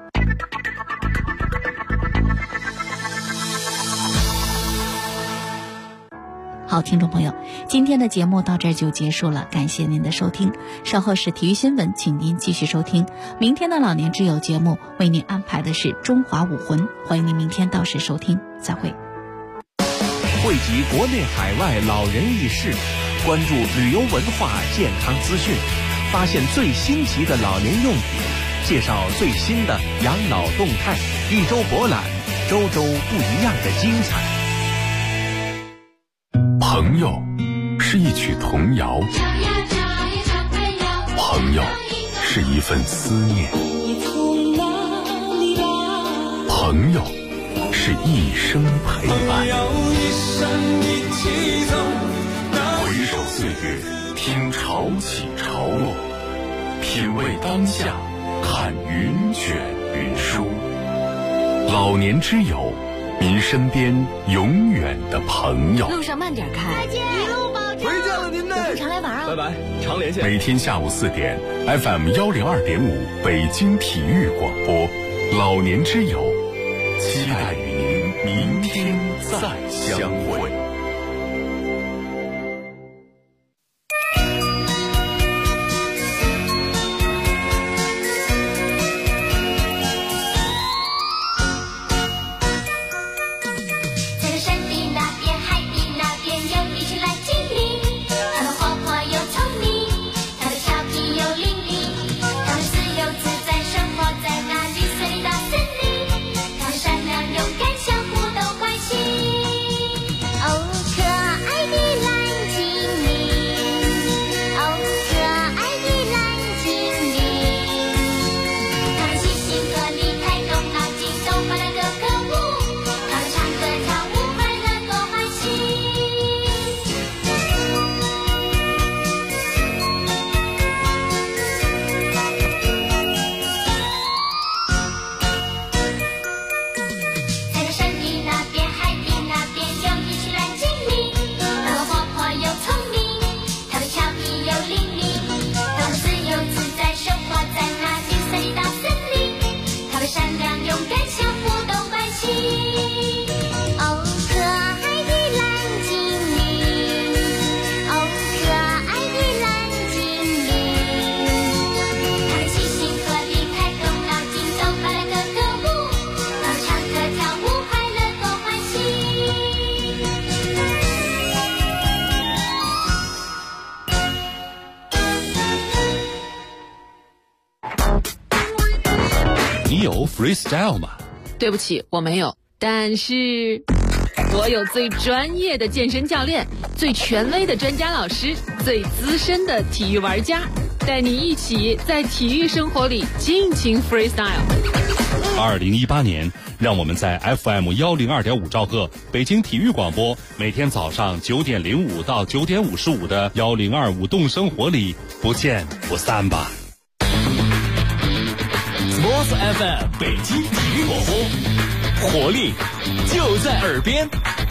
好，听众朋友，今天的节目到这儿就结束了，感谢您的收听。稍后是体育新闻，请您继续收听。明天的老年之友节目为您安排的是中华武魂，欢迎您明天到时收听，再会。 汇集国内海外老人轶事，关注旅游文化健康资讯，发现最新奇的老年用品，介绍最新的养老动态，一周博览，周周不一样的精彩。 朋友是一曲童谣，朋友是一份思念，朋友是一生陪伴。回首岁月，听潮起潮落，品味当下，看云卷云舒。老年之友，您身边永远的朋友。 路上慢点开， 再见，一路保重。 回见了您嘞， 有空常来玩啊！ 拜拜，常连线。 每天下午4点 ，FM 102.5北京体育广播，老年之友，期待与您明天再相会。 你有 freestyle 吗？ 对不起，我没有，但是我有最专业的健身教练，最权威的专家老师，最资深的体育玩家，带你一起在体育生活里尽情 freestyle。 2018年，让我们在 FM 102.5兆赫北京体育广播，每天早上9点05到9点55的102舞动生活里不见不散吧。 Sports FM 北京体育广播，活力就在耳边。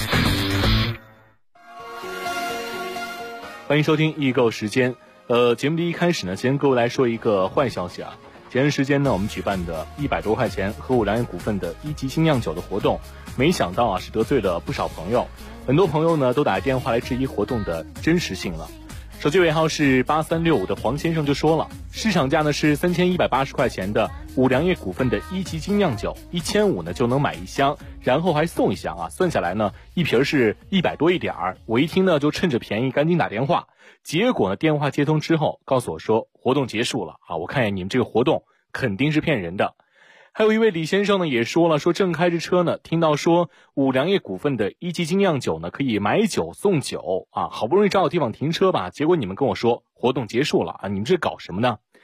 欢迎收听易购时间。节目的一开始呢，先跟各位来说一个坏消息啊。前段时间呢，我们举办的100多块钱和5粮液股份的1级精酿酒的活动，没想到啊是得罪了不少朋友，很多朋友呢都打电话来质疑活动的真实性了。手机尾号是8365的黄先生就说了，市场价呢是3180块钱的5粮液股份的1级精酿酒，1500呢就能买1箱，然后还送1箱啊，算下来呢一瓶是100多一点儿。我一听呢就趁着便宜赶紧打电话，结果呢电话接通之后告诉我说活动结束了啊，我看见你们这个活动肯定是骗人的。还有一位李先生呢也说了，说正开着车呢，听到说5粮液股份的1级精酿酒呢可以买酒送酒啊，好不容易找到地方停车吧，结果你们跟我说活动结束了啊，你们这搞什么呢？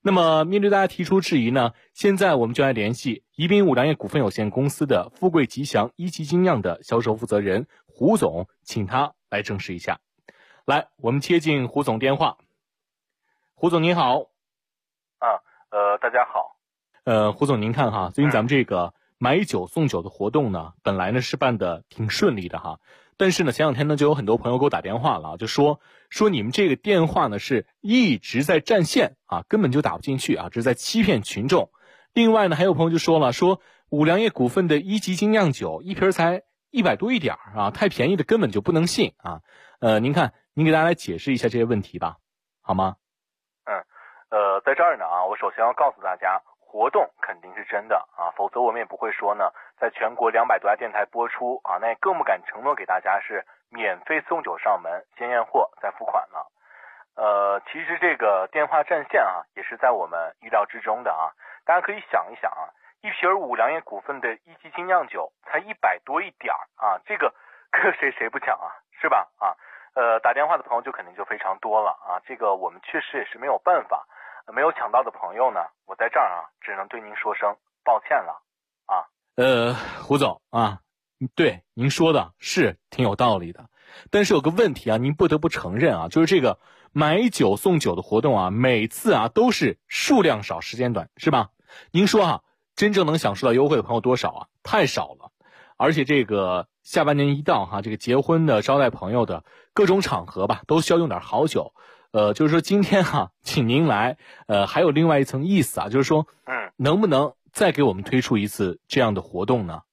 那么面对大家提出质疑呢，现在我们就来联系宜宾五粮液股份有限公司的富贵吉祥一级精酿的销售负责人胡总，请他来证实一下。来，我们接进胡总电话。胡总您好。 大家好。 胡总您看哈，最近咱们这个买酒送酒的活动呢，本来呢是办的挺顺利的哈，但是呢前两天呢就有很多朋友给我打电话了，就说你们这个电话呢是一直在占线啊，根本就打不进去啊，这是在欺骗群众。另外呢还有朋友就说了，说五粮液股份的一级精酿酒一瓶才100多一点啊，太便宜的根本就不能信啊。您看，您给大家来解释一下这些问题吧，好吗？ 在这儿呢我首先要告诉大家，活动肯定是真的啊，否则我们也不会说呢，在全国200多家电台播出啊，那也更不敢承诺给大家是免费送酒上门，先验货再付款了。其实这个电话占线也是在我们意料之中的啊。大家可以想一想啊，一瓶五粮液股份的一级精酿酒才100多一点啊，这个谁不抢啊，是吧？打电话的朋友就肯定就非常多了啊，这个我们确实也是没有办法。没有抢到的朋友呢，我在这儿只能对您说声抱歉了啊。 胡总啊，对您说的是挺有道理的，但是有个问题啊，您不得不承认啊，就是这个买酒送酒的活动啊，每次都是数量少时间短，是吧？您说真正能享受到优惠的朋友多少啊？太少了。而且这个下半年一到这个结婚的、招待朋友的各种场合吧，都需要用点好酒。就是说今天请您来，还有另外一层意思啊，就是说，能不能再给我们推出一次这样的活动呢？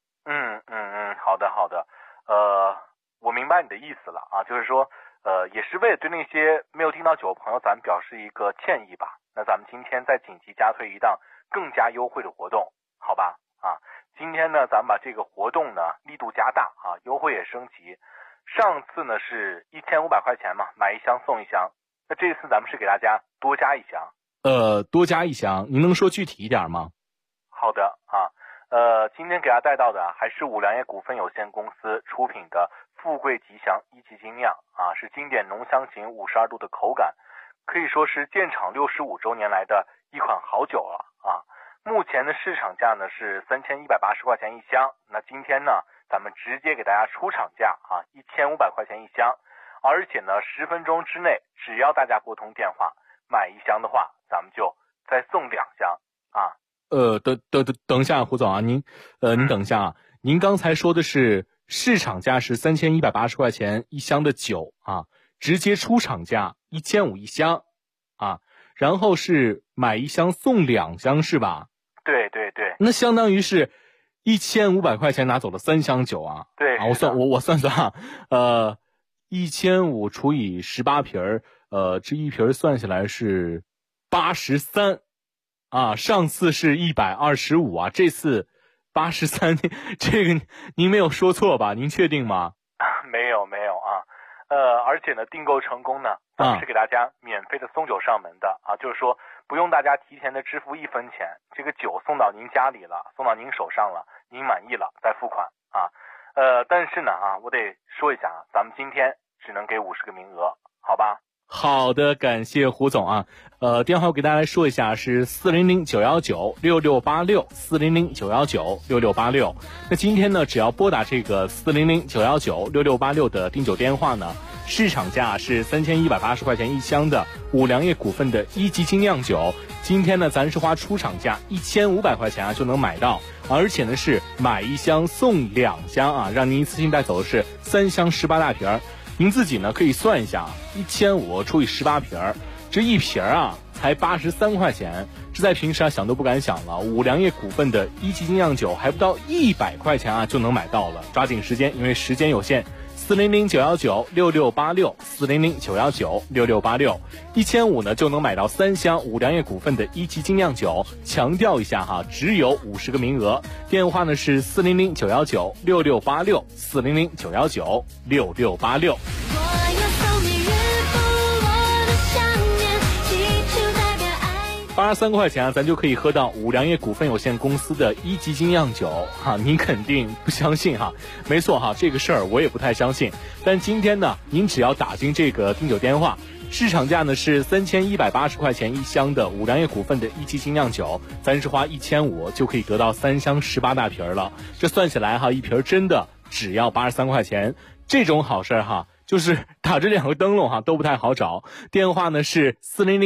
好的，我明白你的意思了啊，就是说，也是为了对那些没有订到酒的朋友，咱们表示一个歉意吧。那咱们今天再紧急加推一档更加优惠的活动，好吧？今天呢，咱们把这个活动呢力度加大优惠也升级。上次呢是1500块钱嘛，买一箱送一箱。那这次咱们是给大家多加一箱。 多加一箱，您能说具体一点吗？ 好的今天给大家带到的还是五粮液股份有限公司出品的富贵吉祥一级精酿是经典浓香型52度的口感，可以说是建厂65周年来的一款好酒了目前的市场价呢是3180块钱一箱，那今天呢咱们直接给大家出厂价1500块钱一箱，而且呢10分钟之内，只要大家拨通电话买一箱的话，咱们就再送2箱等一下，胡总您等一下您刚才说的是市场价是3180块钱一箱的酒直接出厂价1500一箱然后是买一箱送2箱是吧？ 对， 那相当于是1500块钱拿走了3箱酒对我算1500除以18瓶这一瓶算下来是83上次是125这次83，这个您没有说错吧？您确定吗？ 没有而且呢订购成功呢，咱们是给大家免费的送酒上门的就是说不用大家提前的支付1分钱，这个酒送到您家里了，送到您手上了，您满意了再付款但是呢我得说一下咱们今天只能给50个名额，好吧？ 好的，感谢胡总电话我给大家来说一下，是400-919-6686 400-919-6686。那今天呢，只要拨打这个400-919-6686的订酒电话呢，市场价是3180块钱一箱的五粮液股份的一级精酿酒，今天呢咱是花出厂价1500块钱就能买到，而且呢是买一箱送2箱让您一次性带走的是3箱18大瓶。您自己呢可以算一下1500除以18瓶，这一瓶才83块钱，这在平时想都不敢想了。五粮液股份的一级精酿酒还不到100块钱就能买到了，抓紧时间，因为时间有限。400-919-6686 400-919-6686 1500呢就能买到3箱五粮液股份的一级精酿酒，强调一下只有50个名额，电话呢是400-919-6686 400-919-6686。83块钱咱就可以喝到五粮液股份有限公司的一级精酿酒您肯定不相信没错这个事儿我也不太相信，但今天呢您只要打进这个订酒电话， 市场价呢是3180块钱1箱的五粮液股份的一级精酿酒，咱是花1500就可以得到3箱18大瓶了。这算起来哈，一瓶真的只要83块钱，这种好事哈。就是打着2个灯笼哈都不太好找，电话呢是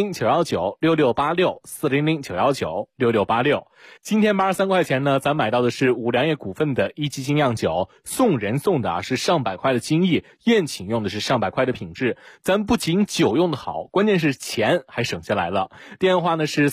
400-919-6686，400-919-6686。今天83块钱呢，咱买到的是五粮液股份的一级精酿酒，送人送的是上百块的精益，宴请用的是上百块的品质。咱不仅酒用的好，关键是钱还省下来了。电话呢是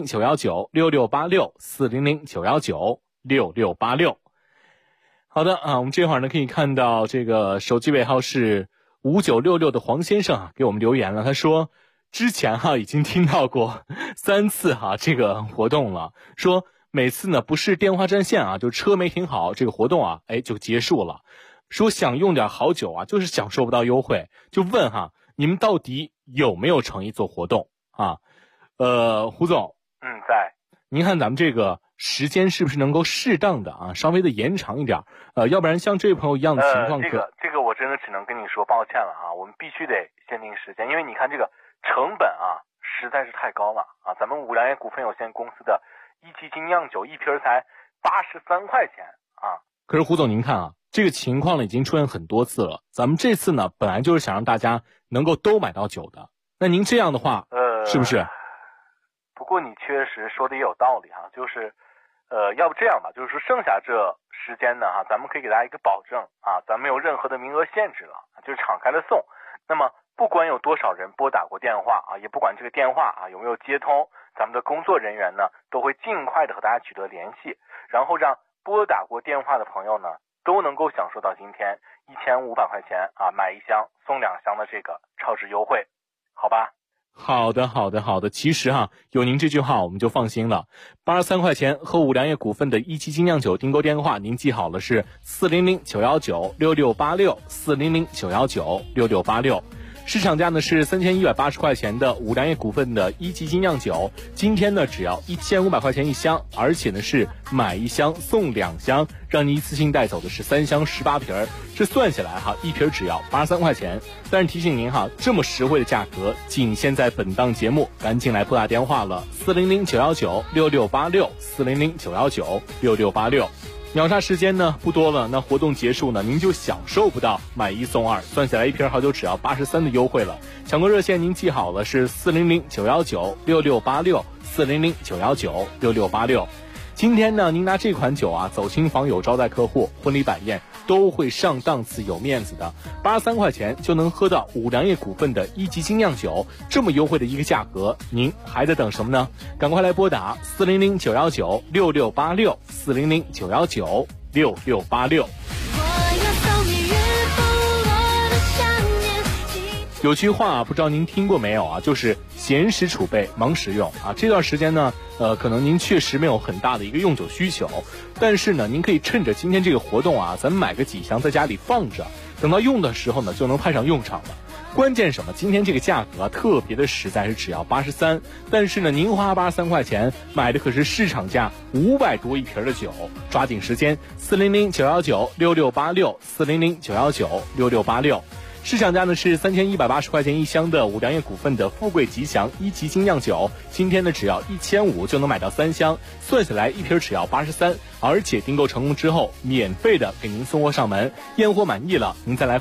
400-919-6686，400-919-6686。好的啊，我们这会儿呢可以看到这个手机尾号是5966的黄先生啊给我们留言了，他说之前已经听到过3次这个活动了，说每次呢不是电话占线就车没停好，这个活动就结束了，说想用点好酒就是享受不到优惠，就问你们到底有没有诚意做活动胡总在， 您看咱们这个时间是不是能够适当的稍微的延长一点要不然像这位朋友一样的情况这个我真的只能跟你说抱歉了我们必须得限定时间，因为你看这个成本实在是太高了咱们五粮液股份有限公司的一级精酿酒一瓶才83块钱可是胡总您看这个情况呢已经出现很多次了，咱们这次呢本来就是想让大家能够都买到酒的，那您这样的话是不是？ 不过你确实说的也有道理就是要不这样吧，就是说剩下这时间呢咱们可以给大家一个保证咱没有任何的名额限制了，就是敞开了送。那么不管有多少人拨打过电话也不管这个电话有没有接通，咱们的工作人员呢都会尽快的和大家取得联系，然后让拨打过电话的朋友呢都能够享受到今天1500块钱买1箱送2箱的这个超值优惠，好吧？ 好的，其实有您这句话我们就放心了。83块钱和五粮液股份的一级精酿酒订购电话您记好了，是400-919-6686，400-919-6686。市场价呢是3180块钱的五粮液股份的一级精酿酒，今天呢只要1500块钱1箱，而且呢是买1箱送2箱，让你一次性带走的是3箱18瓶，这算下来一瓶只要83块钱。但是提醒您这么实惠的价格仅限在本档节目，赶紧来拨打电话了，400-919-6686，400-919-6686。秒杀时间呢不多了，那活动结束呢您就享受不到买1送2，算下来一瓶好酒只要83的优惠了。抢购热线您记好了，是400-919-6686，400-919-6686。今天呢您拿这款酒走亲访友招待客户，婚礼摆宴都会上档次有面子的，83块钱就能喝到五粮液股份的一级精酿酒，这么优惠的一个价格，您还在等什么呢？赶快来拨打400-919-6686，400-919-6686。有句话不知道您听过没有就是闲时储备忙时用这段时间呢可能您确实没有很大的一个用酒需求，但是呢您可以趁着今天这个活动咱们买个几箱在家里放着，等到用的时候呢就能派上用场了。关键什么？今天这个价格特别的实在，是只要83，但是呢您花83块钱买的可是市场价500多一瓶的酒，抓紧时间，400-919-6686，400-919-6686。市场价呢是3180块钱1箱的五粮液股份的富贵吉祥一级精酿酒，今天呢只要1500就能买到3箱，算下来一瓶只要83，而且订购成功之后免费的给您送货上门，验货满意了您再来